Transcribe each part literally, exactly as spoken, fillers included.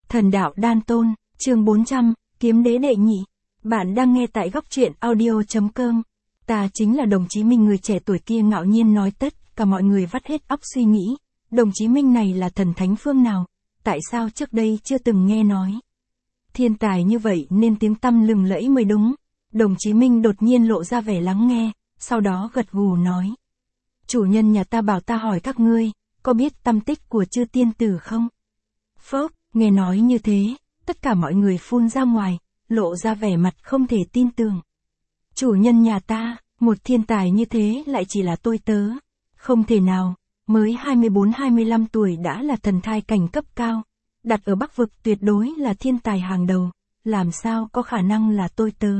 Thần đạo đan tôn, chương bốn trăm, kiếm đế đệ nhị. Bạn đang nghe tại góc truyện audio.com. Ta chính là đồng chí Minh, người trẻ tuổi kia ngạo nhiên nói. Tất cả mọi người vắt hết óc suy nghĩ, đồng chí Minh này là thần thánh phương nào, tại sao trước đây chưa từng nghe nói. Thiên tài như vậy nên tiếng tăm lừng lẫy mới đúng. Đồng chí Minh đột nhiên lộ ra vẻ lắng nghe, sau đó gật gù nói. Chủ nhân nhà ta bảo ta hỏi các ngươi, có biết tâm tích của chư tiên tử không? Phốc, nghe nói như thế, tất cả mọi người phun ra ngoài, lộ ra vẻ mặt không thể tin tưởng. Chủ nhân nhà ta, một thiên tài như thế lại chỉ là tôi tớ. Không thể nào, mới hai mươi bốn hai mươi lăm tuổi đã là thần thai cảnh cấp cao. Đặt ở Bắc vực tuyệt đối là thiên tài hàng đầu, làm sao có khả năng là tôi tớ.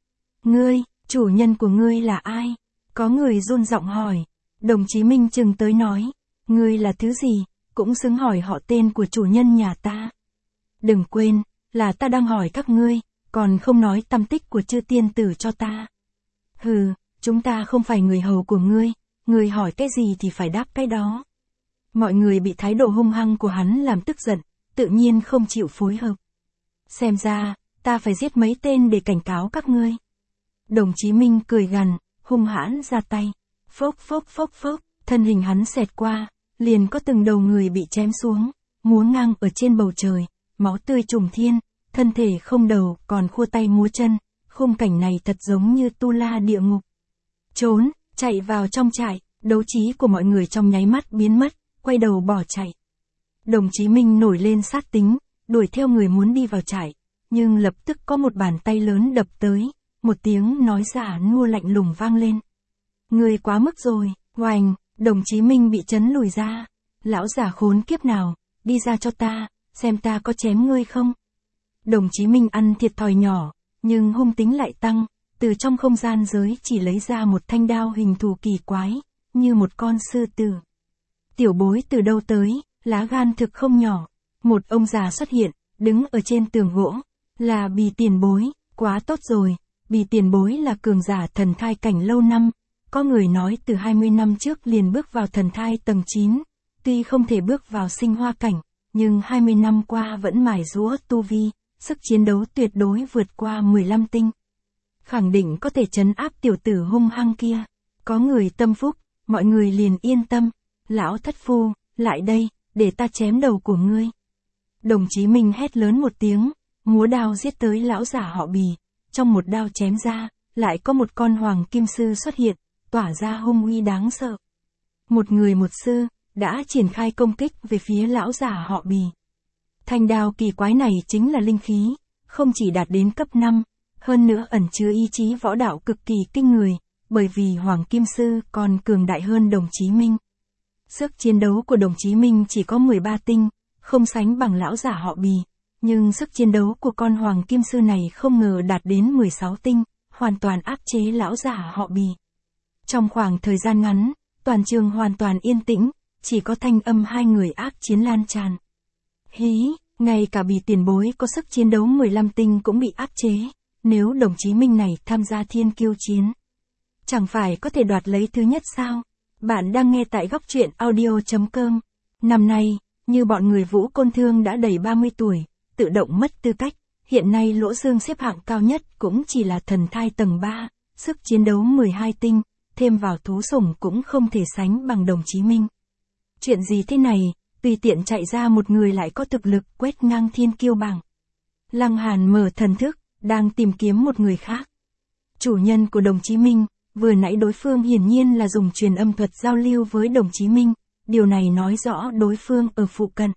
Ngươi, chủ nhân của ngươi là ai? Có người run giọng hỏi. Đồng chí Minh chừng tới nói, ngươi là thứ gì, cũng xứng hỏi họ tên của chủ nhân nhà ta. Đừng quên, là ta đang hỏi các ngươi, còn không nói tâm tích của chư tiên tử cho ta. Hừ, chúng ta không phải người hầu của ngươi, ngươi hỏi cái gì thì phải đáp cái đó. Mọi người bị thái độ hung hăng của hắn làm tức giận, tự nhiên không chịu phối hợp. Xem ra, ta phải giết mấy tên để cảnh cáo các ngươi. Đồng chí Minh cười gằn, hung hãn ra tay. Phốc phốc phốc phốc, thân hình hắn xẹt qua, liền có từng đầu người bị chém xuống, múa ngang ở trên bầu trời, máu tươi trùng thiên, thân thể không đầu còn khua tay múa chân, khung cảnh này thật giống như tu la địa ngục. Trốn, chạy vào trong trại, đấu trí của mọi người trong nháy mắt biến mất, quay đầu bỏ chạy. Đồng chí Minh nổi lên sát tính, đuổi theo người muốn đi vào trại, nhưng lập tức có một bàn tay lớn đập tới, một tiếng nói giả nua lạnh lùng vang lên. Ngươi quá mức rồi, oành, đồng chí Minh bị chấn lùi ra. Lão giả khốn kiếp nào, đi ra cho ta, xem ta có chém ngươi không. Đồng chí Minh ăn thiệt thòi nhỏ, nhưng hung tính lại tăng, từ trong không gian giới chỉ lấy ra một thanh đao hình thù kỳ quái, như một con sư tử. Tiểu bối từ đâu tới, lá gan thực không nhỏ. Một ông già xuất hiện, đứng ở trên tường gỗ, là Bì tiền bối, quá tốt rồi, Bì tiền bối là cường giả thần thai cảnh lâu năm. Có người nói từ hai mươi năm trước liền bước vào thần thai tầng chín, tuy không thể bước vào sinh hoa cảnh, nhưng hai mươi năm qua vẫn mài giũa tu vi, sức chiến đấu tuyệt đối vượt qua mười lăm tinh. Khẳng định có thể trấn áp tiểu tử hung hăng kia. Có người tâm phúc, mọi người liền yên tâm. Lão thất phu, lại đây, để ta chém đầu của ngươi. Đồng chí Minh hét lớn một tiếng, múa đao giết tới lão giả họ Bì. Trong một đao chém ra, lại có một con hoàng kim sư xuất hiện, tỏa ra hung uy đáng sợ. Một người một sư, đã triển khai công kích về phía lão giả họ Bì. Thanh đao kỳ quái này chính là linh khí, không chỉ đạt đến cấp năm, hơn nữa ẩn chứa ý chí võ đạo cực kỳ kinh người, bởi vì Hoàng Kim Sư còn cường đại hơn đồng chí Minh. Sức chiến đấu của đồng chí Minh chỉ có mười ba tinh, không sánh bằng lão giả họ Bì, nhưng sức chiến đấu của con Hoàng Kim Sư này không ngờ đạt đến mười sáu tinh, hoàn toàn áp chế lão giả họ Bì. Trong khoảng thời gian ngắn, toàn trường hoàn toàn yên tĩnh, chỉ có thanh âm hai người ác chiến lan tràn. Hí, ngay cả Bì tiền bối có sức chiến đấu mười lăm tinh cũng bị áp chế, nếu đồng chí Minh này tham gia thiên kiêu chiến, chẳng phải có thể đoạt lấy thứ nhất sao? Bạn đang nghe tại góc truyện audio.com. Năm nay, như bọn người Vũ Côn Thương đã đầy ba mươi tuổi, tự động mất tư cách, hiện nay Lỗ Dương xếp hạng cao nhất cũng chỉ là thần thai tầng ba, sức chiến đấu mười hai tinh. Thêm vào thú sủng cũng không thể sánh bằng đồng chí Minh. Chuyện gì thế này, tùy tiện chạy ra một người lại có thực lực quét ngang thiên kiêu bảng. Lăng Hàn mở thần thức, đang tìm kiếm một người khác. Chủ nhân của đồng chí Minh, vừa nãy đối phương hiển nhiên là dùng truyền âm thuật giao lưu với đồng chí Minh, điều này nói rõ đối phương ở phụ cận.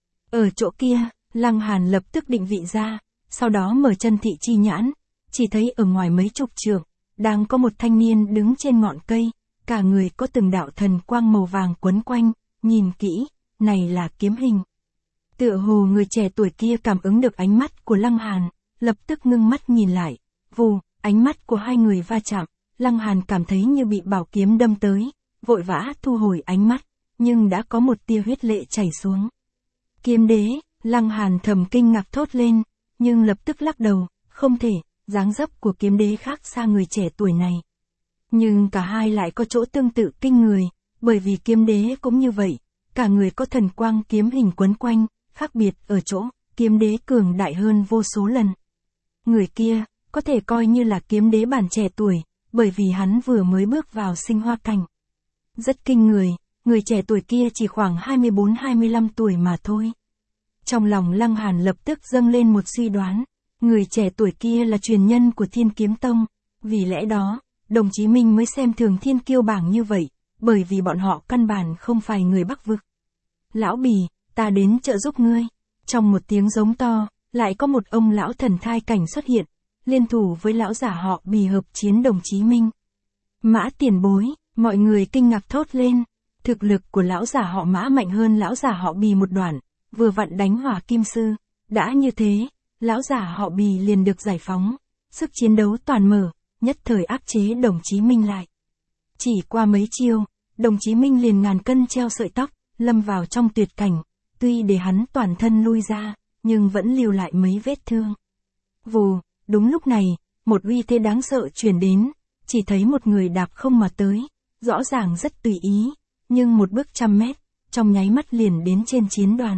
Ở chỗ kia, Lăng Hàn lập tức định vị ra, sau đó mở chân thị chi nhãn, chỉ thấy ở ngoài mấy chục trượng, đang có một thanh niên đứng trên ngọn cây, cả người có từng đạo thần quang màu vàng quấn quanh, nhìn kỹ, này là kiếm hình. Tựa hồ người trẻ tuổi kia cảm ứng được ánh mắt của Lăng Hàn, lập tức ngưng mắt nhìn lại, vù, ánh mắt của hai người va chạm, Lăng Hàn cảm thấy như bị bảo kiếm đâm tới, vội vã thu hồi ánh mắt, nhưng đã có một tia huyết lệ chảy xuống. Kiếm đế, Lăng Hàn thầm kinh ngạc thốt lên, nhưng lập tức lắc đầu, không thể. Dáng dấp của kiếm đế khác xa người trẻ tuổi này. Nhưng cả hai lại có chỗ tương tự kinh người, bởi vì kiếm đế cũng như vậy, cả người có thần quang kiếm hình quấn quanh, khác biệt ở chỗ, kiếm đế cường đại hơn vô số lần. Người kia, có thể coi như là kiếm đế bản trẻ tuổi, bởi vì hắn vừa mới bước vào sinh hoa cảnh. Rất kinh người, người trẻ tuổi kia chỉ khoảng hai mươi bốn hai mươi lăm tuổi mà thôi. Trong lòng Lăng Hàn lập tức dâng lên một suy đoán, người trẻ tuổi kia là truyền nhân của Thiên Kiếm Tông, vì lẽ đó, đồng chí Minh mới xem thường thiên kiêu bảng như vậy, bởi vì bọn họ căn bản không phải người Bắc vực. Lão Bì, ta đến trợ giúp ngươi. Trong một tiếng giống to, lại có một ông lão thần thai cảnh xuất hiện, liên thủ với lão giả họ Bì hợp chiến đồng chí Minh. Mã tiền bối, mọi người kinh ngạc thốt lên, thực lực của lão giả họ Mã mạnh hơn lão giả họ Bì một đoạn, vừa vặn đánh hỏa kim sư, đã như thế, lão giả họ Bì liền được giải phóng, sức chiến đấu toàn mở, nhất thời áp chế đồng chí Minh lại. Chỉ qua mấy chiêu, đồng chí Minh liền ngàn cân treo sợi tóc, lâm vào trong tuyệt cảnh, tuy để hắn toàn thân lui ra, nhưng vẫn lưu lại mấy vết thương. Vù, đúng lúc này, một uy thế đáng sợ truyền đến, chỉ thấy một người đạp không mà tới, rõ ràng rất tùy ý, nhưng một bước trăm mét, trong nháy mắt liền đến trên chiến đoàn.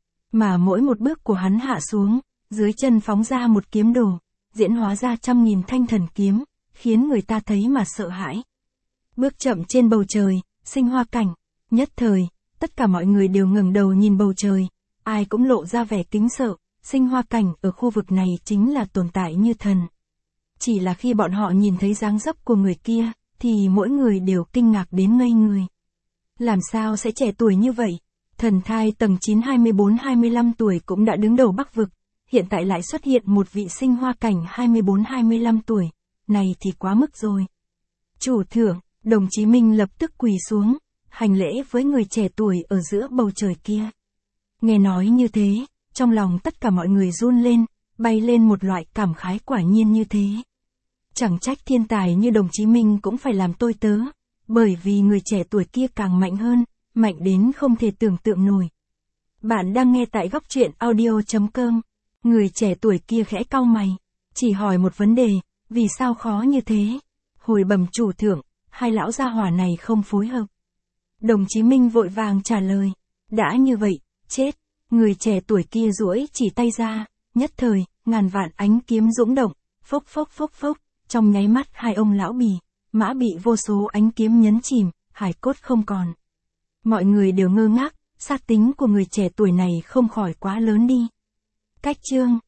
Mà mỗi một bước của hắn hạ xuống, dưới chân phóng ra một kiếm đồ, diễn hóa ra trăm nghìn thanh thần kiếm, khiến người ta thấy mà sợ hãi. Bước chậm trên bầu trời, sinh hoa cảnh, nhất thời, tất cả mọi người đều ngẩng đầu nhìn bầu trời, ai cũng lộ ra vẻ kính sợ, sinh hoa cảnh ở khu vực này chính là tồn tại như thần. Chỉ là khi bọn họ nhìn thấy dáng dấp của người kia, thì mỗi người đều kinh ngạc đến ngây người. Làm sao sẽ trẻ tuổi như vậy? Thần thai tầng chín hai mươi bốn hai mươi lăm tuổi cũng đã đứng đầu Bắc vực, hiện tại lại xuất hiện một vị sinh hoa cảnh hai mươi bốn hai mươi lăm tuổi, này thì quá mức rồi. Chủ thượng, đồng chí Minh lập tức quỳ xuống, hành lễ với người trẻ tuổi ở giữa bầu trời kia. Nghe nói như thế, trong lòng tất cả mọi người run lên, bay lên một loại cảm khái quả nhiên như thế. Chẳng trách thiên tài như đồng chí Minh cũng phải làm tôi tớ, bởi vì người trẻ tuổi kia càng mạnh hơn, mạnh đến không thể tưởng tượng nổi. Bạn đang nghe tại góc truyện audio chấm com. Người trẻ tuổi kia khẽ cau mày, chỉ hỏi một vấn đề, vì sao khó như thế? Hồi bẩm chủ thượng, hai lão gia hỏa này không phối hợp. Đồng chí Minh vội vàng trả lời, đã như vậy, chết. Người trẻ tuổi kia duỗi chỉ tay ra, nhất thời, ngàn vạn ánh kiếm dũng động, phốc phốc phốc phốc, trong nháy mắt hai ông lão Bì, Mã bị vô số ánh kiếm nhấn chìm, hải cốt không còn. Mọi người đều ngơ ngác, sát tính của người trẻ tuổi này không khỏi quá lớn đi. Cách chương